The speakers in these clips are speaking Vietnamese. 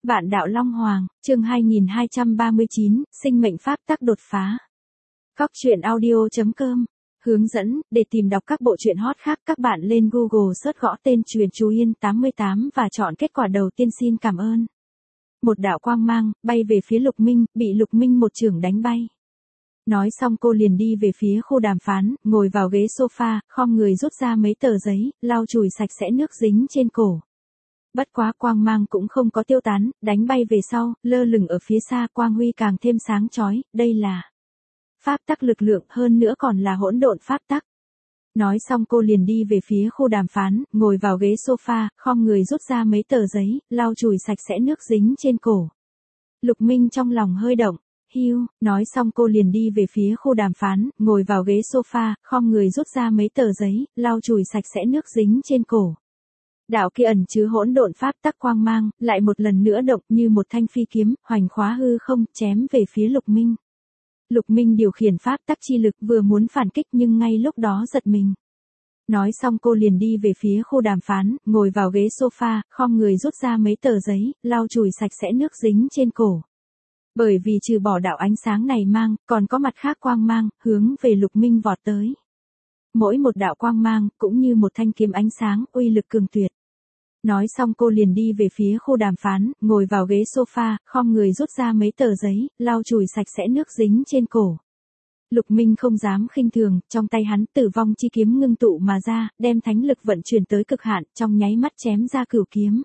Vạn đạo Long Hoàng, chương 2239, sinh mệnh pháp tắc đột phá. Cóc truyện audio.com. Hướng dẫn, để tìm đọc các bộ truyện hot khác các bạn lên Google search gõ tên Truyện Chú Yên 88 và chọn kết quả đầu tiên xin cảm ơn. Một đạo quang mang, bay về phía Lục Minh, bị Lục Minh một chưởng đánh bay. Nói xong cô liền đi về phía khu đàm phán, ngồi vào ghế sofa, khom người rút ra mấy tờ giấy, lau chùi sạch sẽ nước dính trên cổ. Bất quá quang mang cũng không có tiêu tán, đánh bay về sau, lơ lửng ở phía xa quang huy càng thêm sáng chói, đây là pháp tắc lực lượng, hơn nữa còn là hỗn độn pháp tắc. Nói xong cô liền đi về phía khu đàm phán, ngồi vào ghế sofa, khom người rút ra mấy tờ giấy, lau chùi sạch sẽ nước dính trên cổ. Lục Minh trong lòng hơi động, hiu, nói xong cô liền đi về phía khu đàm phán, ngồi vào ghế sofa, khom người rút ra mấy tờ giấy, lau chùi sạch sẽ nước dính trên cổ. Đạo kia ẩn chứa hỗn độn pháp tắc quang mang, lại một lần nữa động như một thanh phi kiếm, hoành khóa hư không, chém về phía Lục Minh. Lục Minh điều khiển pháp tắc chi lực vừa muốn phản kích nhưng ngay lúc đó giật mình. Nói xong cô liền đi về phía khu đàm phán, ngồi vào ghế sofa, khom người rút ra mấy tờ giấy, lau chùi sạch sẽ nước dính trên cổ. Bởi vì trừ bỏ đạo ánh sáng này mang, còn có mặt khác quang mang, hướng về Lục Minh vọt tới. Mỗi một đạo quang mang, cũng như một thanh kiếm ánh sáng, uy lực cường tuyệt. Nói xong cô liền đi về phía khu đàm phán, ngồi vào ghế sofa, khom người rút ra mấy tờ giấy, lau chùi sạch sẽ nước dính trên cổ. Lục Minh không dám khinh thường, trong tay hắn tử vong chi kiếm ngưng tụ mà ra, đem thánh lực vận chuyển tới cực hạn, trong nháy mắt chém ra cửu kiếm.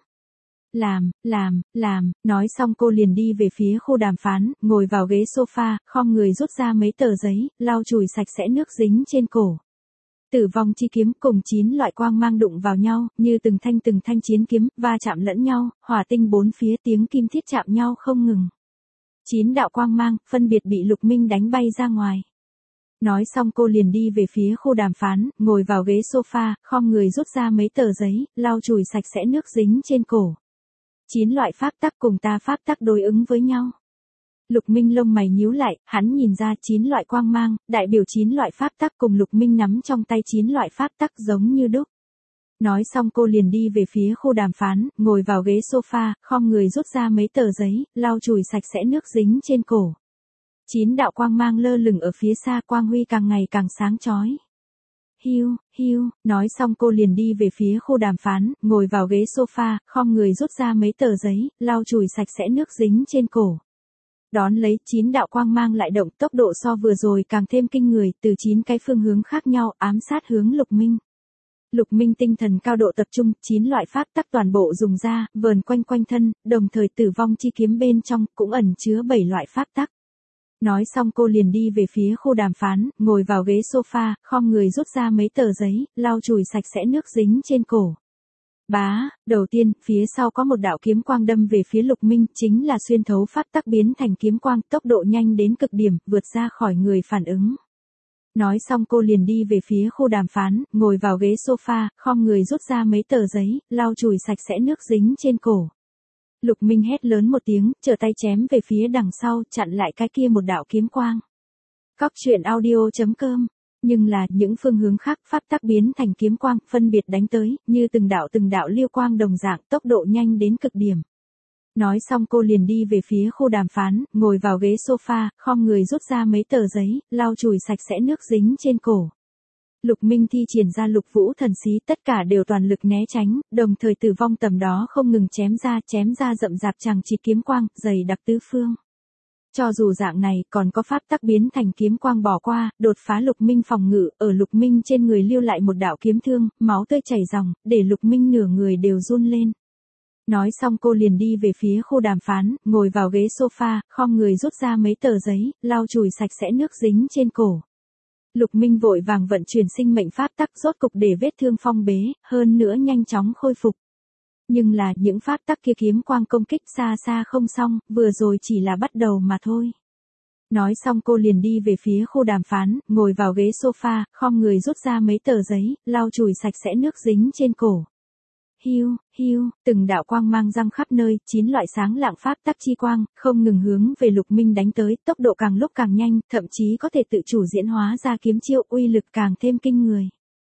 Nói xong cô liền đi về phía khu đàm phán, ngồi vào ghế sofa, khom người rút ra mấy tờ giấy, lau chùi sạch sẽ nước dính trên cổ. Tử vong chi kiếm cùng 9 loại quang mang đụng vào nhau, như từng thanh chiến kiếm, va chạm lẫn nhau, hỏa tinh bốn phía tiếng kim thiết chạm nhau không ngừng. 9 đạo quang mang, phân biệt bị Lục Minh đánh bay ra ngoài. Nói xong cô liền đi về phía khu đàm phán, ngồi vào ghế sofa, khom người rút ra mấy tờ giấy, lau chùi sạch sẽ nước dính trên cổ. 9 loại pháp tắc cùng ta pháp tắc đối ứng với nhau. Lục Minh lông mày nhíu lại, hắn nhìn ra 9 loại quang mang, đại biểu 9 loại pháp tắc cùng Lục Minh nắm trong tay 9 loại pháp tắc giống như đúc. Nói xong cô liền đi về phía khu đàm phán, ngồi vào ghế sofa, khom người rút ra mấy tờ giấy, lau chùi sạch sẽ nước dính trên cổ. 9 đạo quang mang lơ lửng ở phía xa, quang huy càng ngày càng sáng chói. Hiu, nói xong cô liền đi về phía khu đàm phán, ngồi vào ghế sofa, khom người rút ra mấy tờ giấy, lau chùi sạch sẽ nước dính trên cổ. Đón lấy 9 đạo quang mang lại động, tốc độ so vừa rồi càng thêm kinh người, từ 9 cái phương hướng khác nhau ám sát hướng Lục Minh. Lục Minh tinh thần cao độ tập trung, 9 loại pháp tắc toàn bộ dùng ra, vờn quanh thân, đồng thời tử vong chi kiếm bên trong cũng ẩn chứa 7 loại pháp tắc. Nói xong cô liền đi về phía khu đàm phán, ngồi vào ghế sofa, khom người rút ra mấy tờ giấy, lau chùi sạch sẽ nước dính trên cổ. Đầu tiên, phía sau có một đạo kiếm quang đâm về phía Lục Minh, chính là xuyên thấu pháp tắc biến thành kiếm quang, tốc độ nhanh đến cực điểm, vượt ra khỏi người phản ứng. Nói xong cô liền đi về phía khu đàm phán, ngồi vào ghế sofa, khom người rút ra mấy tờ giấy, lau chùi sạch sẽ nước dính trên cổ. Lục Minh hét lớn một tiếng, trở tay chém về phía đằng sau, chặn lại cái kia một đạo kiếm quang. Cóc truyện audio.com. Nhưng là, những phương hướng khác, pháp tắc biến thành kiếm quang, phân biệt đánh tới, như từng đạo liêu quang đồng dạng, tốc độ nhanh đến cực điểm. Nói xong cô liền đi về phía khu đàm phán, ngồi vào ghế sofa, khom người rút ra mấy tờ giấy, lau chùi sạch sẽ nước dính trên cổ. Lục Minh thi triển ra Lục Vũ thần xí, tất cả đều toàn lực né tránh, đồng thời tử vong tầm đó không ngừng chém ra rậm rạp chằng chịt kiếm quang, dày đặc tứ phương. Cho dù dạng này còn có pháp tắc biến thành kiếm quang bỏ qua, đột phá Lục Minh phòng ngự, ở Lục Minh trên người lưu lại một đạo kiếm thương, máu tươi chảy ròng, để Lục Minh nửa người đều run lên. Nói xong cô liền đi về phía khu đàm phán, ngồi vào ghế sofa, khom người rút ra mấy tờ giấy, lau chùi sạch sẽ nước dính trên cổ. Lục Minh vội vàng vận chuyển sinh mệnh pháp tắc rốt cục để vết thương phong bế, hơn nữa nhanh chóng khôi phục. Nhưng là những pháp tắc kia kiếm quang công kích xa không xong, vừa rồi chỉ là bắt đầu mà thôi. Nói xong cô liền đi về phía khu đàm phán, ngồi vào ghế sofa, khom người rút ra mấy tờ giấy, lau chùi sạch sẽ nước dính trên cổ. Hiu, từng đạo quang mang răng khắp nơi, 9 loại sáng lạng pháp tắc chi quang, không ngừng hướng về Lục Minh đánh tới, tốc độ càng lúc càng nhanh, thậm chí có thể tự chủ diễn hóa ra kiếm chiêu, uy lực càng thêm kinh người.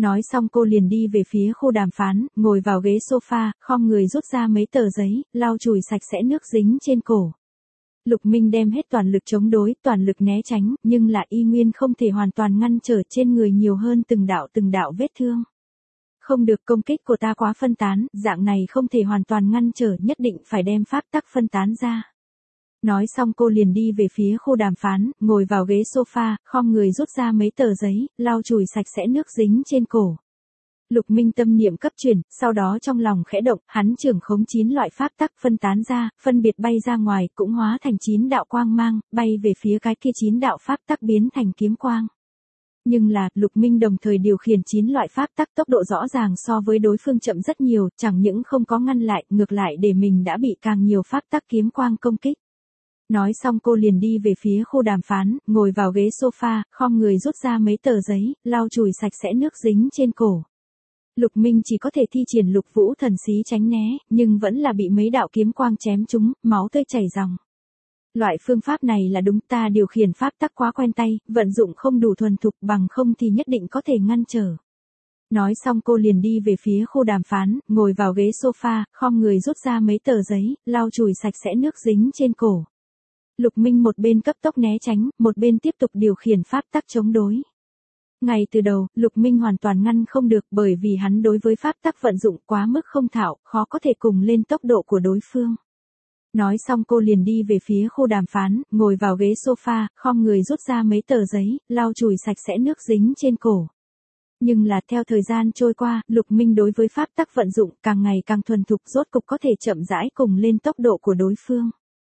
Nói xong cô liền đi về phía khu đàm phán, ngồi vào ghế sofa, khom người rút ra mấy tờ giấy, lau chùi sạch sẽ nước dính trên cổ. Lục Minh đem hết toàn lực chống đối, toàn lực né tránh, nhưng là y nguyên không thể hoàn toàn ngăn trở trên người nhiều hơn từng đạo vết thương. Không được, công kích của ta quá phân tán, dạng này không thể hoàn toàn ngăn trở, nhất định phải đem pháp tắc phân tán ra. Nói xong cô liền đi về phía khu đàm phán, ngồi vào ghế sofa, khom người rút ra mấy tờ giấy, lau chùi sạch sẽ nước dính trên cổ. Lục Minh tâm niệm cấp chuyển, sau đó trong lòng khẽ động, hắn trưởng khống 9 loại pháp tắc phân tán ra, phân biệt bay ra ngoài, cũng hóa thành 9 đạo quang mang, bay về phía cái kia 9 đạo pháp tắc biến thành kiếm quang. Nhưng là, Lục Minh đồng thời điều khiển 9 loại pháp tắc tốc độ rõ ràng so với đối phương chậm rất nhiều, chẳng những không có ngăn lại, ngược lại để mình đã bị càng nhiều pháp tắc kiếm quang công kích. Nói xong cô liền đi về phía khu đàm phán, ngồi vào ghế sofa, khom người rút ra mấy tờ giấy, lau chùi sạch sẽ nước dính trên cổ. Lục Minh chỉ có thể thi triển Lục Vũ thần xí tránh né, nhưng vẫn là bị mấy đạo kiếm quang chém trúng, máu tươi chảy ròng. Loại phương pháp này là đúng, ta điều khiển pháp tắc quá quen tay, vận dụng không đủ thuần thục, bằng không thì nhất định có thể ngăn trở. Nói xong cô liền đi về phía khu đàm phán, ngồi vào ghế sofa, khom người rút ra mấy tờ giấy, lau chùi sạch sẽ nước dính trên cổ. Lục Minh một bên cấp tốc né tránh, một bên tiếp tục điều khiển pháp tắc chống đối. Ngay từ đầu, Lục Minh hoàn toàn ngăn không được, bởi vì hắn đối với pháp tắc vận dụng quá mức không thạo, khó có thể cùng lên tốc độ của đối phương. Nói xong cô liền đi về phía khu đàm phán, ngồi vào ghế sofa, khom người rút ra mấy tờ giấy, lau chùi sạch sẽ nước dính trên cổ. Nhưng là theo thời gian trôi qua, Lục Minh đối với pháp tắc vận dụng càng ngày càng thuần thục, rốt cục có thể chậm rãi cùng lên tốc độ của đối phương.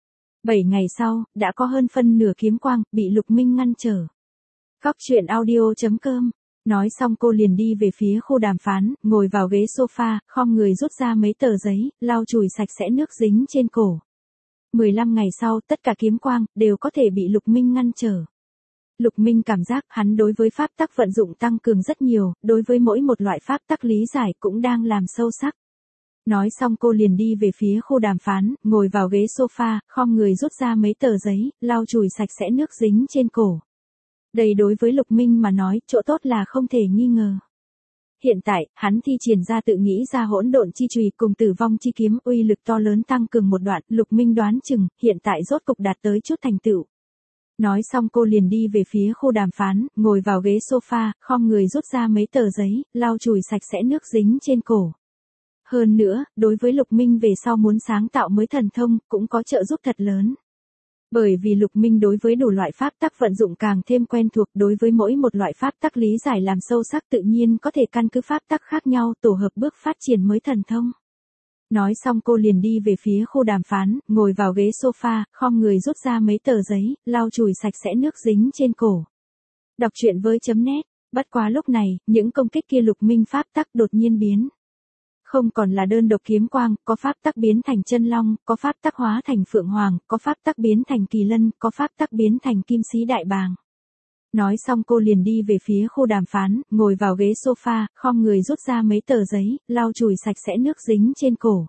7 ngày sau, đã có hơn phân nửa kiếm quang, bị Lục Minh ngăn trở. Góc truyện audio.com. Nói xong cô liền đi về phía khu đàm phán, ngồi vào ghế sofa, khom người rút ra mấy tờ giấy, lau chùi sạch sẽ nước dính trên cổ. 15 ngày sau, tất cả kiếm quang, đều có thể bị Lục Minh ngăn trở. Lục Minh cảm giác hắn đối với pháp tắc vận dụng tăng cường rất nhiều, đối với mỗi một loại pháp tắc lý giải cũng đang làm sâu sắc. Nói xong cô liền đi về phía khu đàm phán, ngồi vào ghế sofa, khom người rút ra mấy tờ giấy, lau chùi sạch sẽ nước dính trên cổ. Đây đối với Lục Minh mà nói, chỗ tốt là không thể nghi ngờ. Hiện tại, hắn thi triển ra tự nghĩ ra hỗn độn chi chùy cùng tử vong chi kiếm, uy lực to lớn tăng cường một đoạn, Lục Minh đoán chừng, hiện tại rốt cục đạt tới chút thành tựu. Nói xong cô liền đi về phía khu đàm phán, ngồi vào ghế sofa, khom người rút ra mấy tờ giấy, lau chùi sạch sẽ nước dính trên cổ. Hơn nữa, đối với Lục Minh về sau muốn sáng tạo mới thần thông, cũng có trợ giúp thật lớn. Bởi vì Lục Minh đối với đủ loại pháp tắc vận dụng càng thêm quen thuộc, đối với mỗi một loại pháp tắc lý giải làm sâu sắc, tự nhiên có thể căn cứ pháp tắc khác nhau tổ hợp bước phát triển mới thần thông. Nói xong cô liền đi về phía khu đàm phán, ngồi vào ghế sofa, khom người rút ra mấy tờ giấy, lau chùi sạch sẽ nước dính trên cổ. Đọc truyện với.net, bất quá lúc này, những công kích kia Lục Minh pháp tắc đột nhiên biến. Không còn là đơn độc kiếm quang, có pháp tắc biến thành chân long, có pháp tắc hóa thành phượng hoàng, có pháp tắc biến thành kỳ lân, có pháp tắc biến thành kim sĩ đại bàng. Nói xong cô liền đi về phía khu đàm phán, ngồi vào ghế sofa, khom người rút ra mấy tờ giấy, lau chùi sạch sẽ nước dính trên cổ.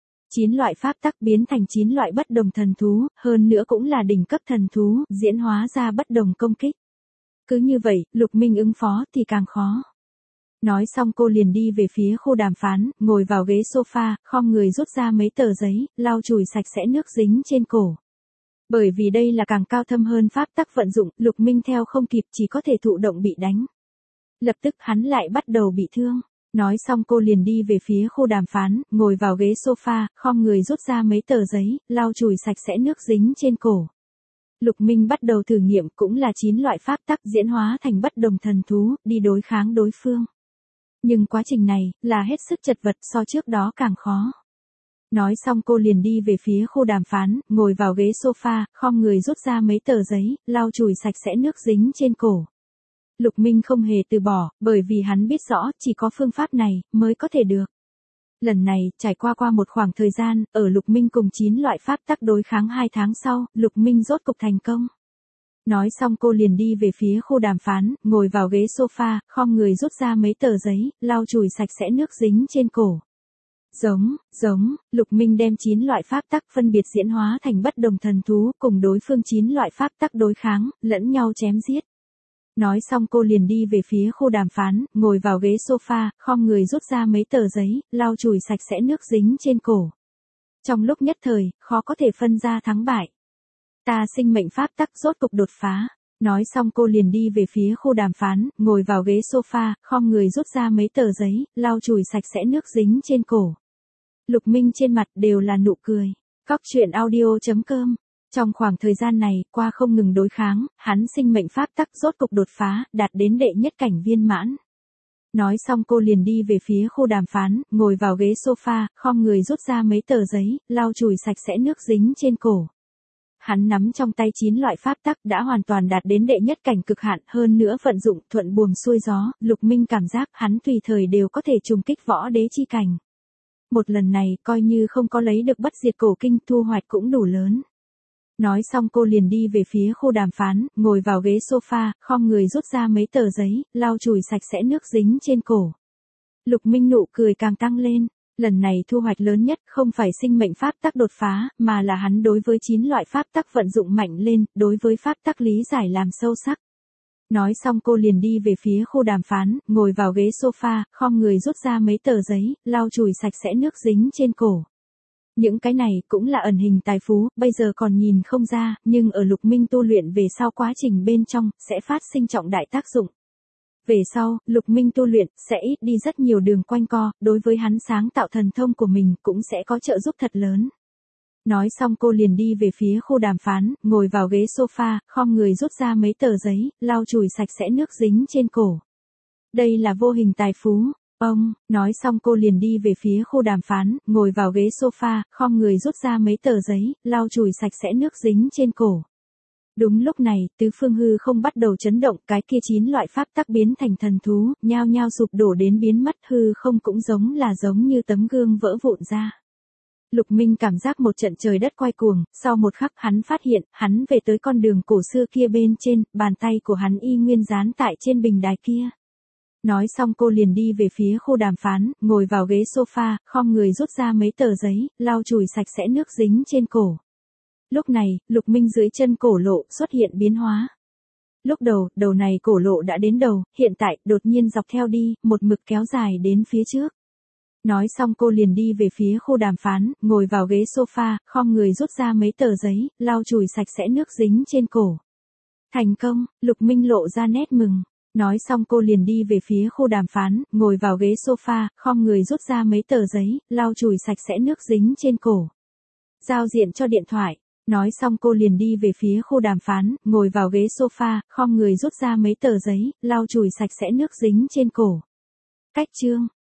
9 loại pháp tắc biến thành 9 loại bất đồng thần thú, hơn nữa cũng là đỉnh cấp thần thú, diễn hóa ra bất đồng công kích. Cứ như vậy, Lục Minh ứng phó thì càng khó. Nói xong cô liền đi về phía khu đàm phán, ngồi vào ghế sofa, khom người rút ra mấy tờ giấy, lau chùi sạch sẽ nước dính trên cổ. Bởi vì đây là càng cao thâm hơn pháp tắc vận dụng, Lục Minh theo không kịp, chỉ có thể thụ động bị đánh. Lập tức hắn lại bắt đầu bị thương. Nói xong cô liền đi về phía khu đàm phán, ngồi vào ghế sofa, khom người rút ra mấy tờ giấy, lau chùi sạch sẽ nước dính trên cổ. Lục Minh bắt đầu thử nghiệm, cũng là 9 loại pháp tắc diễn hóa thành bất đồng thần thú, đi đối kháng đối phương. Nhưng quá trình này, là hết sức chật vật, so trước đó càng khó. Nói xong cô liền đi về phía khu đàm phán, ngồi vào ghế sofa, khom người rút ra mấy tờ giấy, lau chùi sạch sẽ nước dính trên cổ. Lục Minh không hề từ bỏ, bởi vì hắn biết rõ, chỉ có phương pháp này, mới có thể được. Lần này, trải qua một khoảng thời gian, ở Lục Minh cùng 9 loại pháp tắc đối kháng 2 tháng sau, Lục Minh rốt cục thành công. Nói xong cô liền đi về phía khu đàm phán, ngồi vào ghế sofa, khom người rút ra mấy tờ giấy, lau chùi sạch sẽ nước dính trên cổ. Lục Minh đem 9 loại pháp tắc phân biệt diễn hóa thành bất đồng thần thú, cùng đối phương 9 loại pháp tắc đối kháng, lẫn nhau chém giết. Nói xong cô liền đi về phía khu đàm phán, ngồi vào ghế sofa, khom người rút ra mấy tờ giấy, lau chùi sạch sẽ nước dính trên cổ. Trong lúc nhất thời, khó có thể phân ra thắng bại. Ta sinh mệnh pháp tắc rốt cục đột phá. Nói xong cô liền đi về phía khu đàm phán, ngồi vào ghế sofa, khom người rút ra mấy tờ giấy, lau chùi sạch sẽ nước dính trên cổ. Lục Minh trên mặt đều là nụ cười. Cóc truyện audio.com. Trong khoảng thời gian này, qua không ngừng đối kháng, hắn sinh mệnh pháp tắc rốt cục đột phá, đạt đến đệ nhất cảnh viên mãn. Nói xong cô liền đi về phía khu đàm phán, ngồi vào ghế sofa, khom người rút ra mấy tờ giấy, lau chùi sạch sẽ nước dính trên cổ. Hắn nắm trong tay 9 loại pháp tắc đã hoàn toàn đạt đến đệ nhất cảnh cực hạn, hơn nữa vận dụng thuận buồm xuôi gió, Lục Minh cảm giác hắn tùy thời đều có thể trùng kích võ đế chi cảnh. Một lần này, coi như không có lấy được bất diệt cổ kinh, thu hoạch cũng đủ lớn. Nói xong cô liền đi về phía khu đàm phán, ngồi vào ghế sofa, khom người rút ra mấy tờ giấy, lau chùi sạch sẽ nước dính trên cổ. Lục Minh nụ cười càng tăng lên. Lần này thu hoạch lớn nhất không phải sinh mệnh pháp tắc đột phá, mà là hắn đối với 9 loại pháp tắc vận dụng mạnh lên, đối với pháp tắc lý giải làm sâu sắc. Nói xong cô liền đi về phía khu đàm phán, ngồi vào ghế sofa, khom người rút ra mấy tờ giấy, lau chùi sạch sẽ nước dính trên cổ. Những cái này cũng là ẩn hình tài phú, bây giờ còn nhìn không ra, nhưng ở Lục Minh tu luyện về sau quá trình bên trong, sẽ phát sinh trọng đại tác dụng. Về sau, Lục Minh tu luyện, sẽ ít đi rất nhiều đường quanh co, đối với hắn sáng tạo thần thông của mình cũng sẽ có trợ giúp thật lớn. Nói xong cô liền đi về phía khu đàm phán, ngồi vào ghế sofa, khom người rút ra mấy tờ giấy, lau chùi sạch sẽ nước dính trên cổ. Đây là vô hình tài phú. Nói xong cô liền đi về phía khu đàm phán, ngồi vào ghế sofa, khom người rút ra mấy tờ giấy, lau chùi sạch sẽ nước dính trên cổ. Đúng lúc này, tứ phương hư không bắt đầu chấn động, cái kia 9 loại pháp tắc biến thành thần thú, nhao nhao sụp đổ đến biến mất, hư không cũng giống như tấm gương vỡ vụn ra. Lục Minh cảm giác một trận trời đất quay cuồng, sau một khắc hắn phát hiện, hắn về tới con đường cổ xưa kia bên trên, bàn tay của hắn y nguyên dán tại trên bình đài kia. Nói xong cô liền đi về phía khu đàm phán, ngồi vào ghế sofa, khom người rút ra mấy tờ giấy, lau chùi sạch sẽ nước dính trên cổ. Lúc này, Lục Minh dưới chân cổ lộ xuất hiện biến hóa. Lúc đầu này cổ lộ đã đến đầu, hiện tại đột nhiên dọc theo đi, một mực kéo dài đến phía trước. Nói xong cô liền đi về phía khu đàm phán, ngồi vào ghế sofa, khom người rút ra mấy tờ giấy, lau chùi sạch sẽ nước dính trên cổ. Thành công, Lục Minh lộ ra nét mừng. Nói xong cô liền đi về phía khu đàm phán, ngồi vào ghế sofa, khom người rút ra mấy tờ giấy, lau chùi sạch sẽ nước dính trên cổ. Giao diện cho điện thoại. Nói xong cô liền đi về phía khu đàm phán, ngồi vào ghế sofa, khom người rút ra mấy tờ giấy, lau chùi sạch sẽ nước dính trên cổ. Cách chương.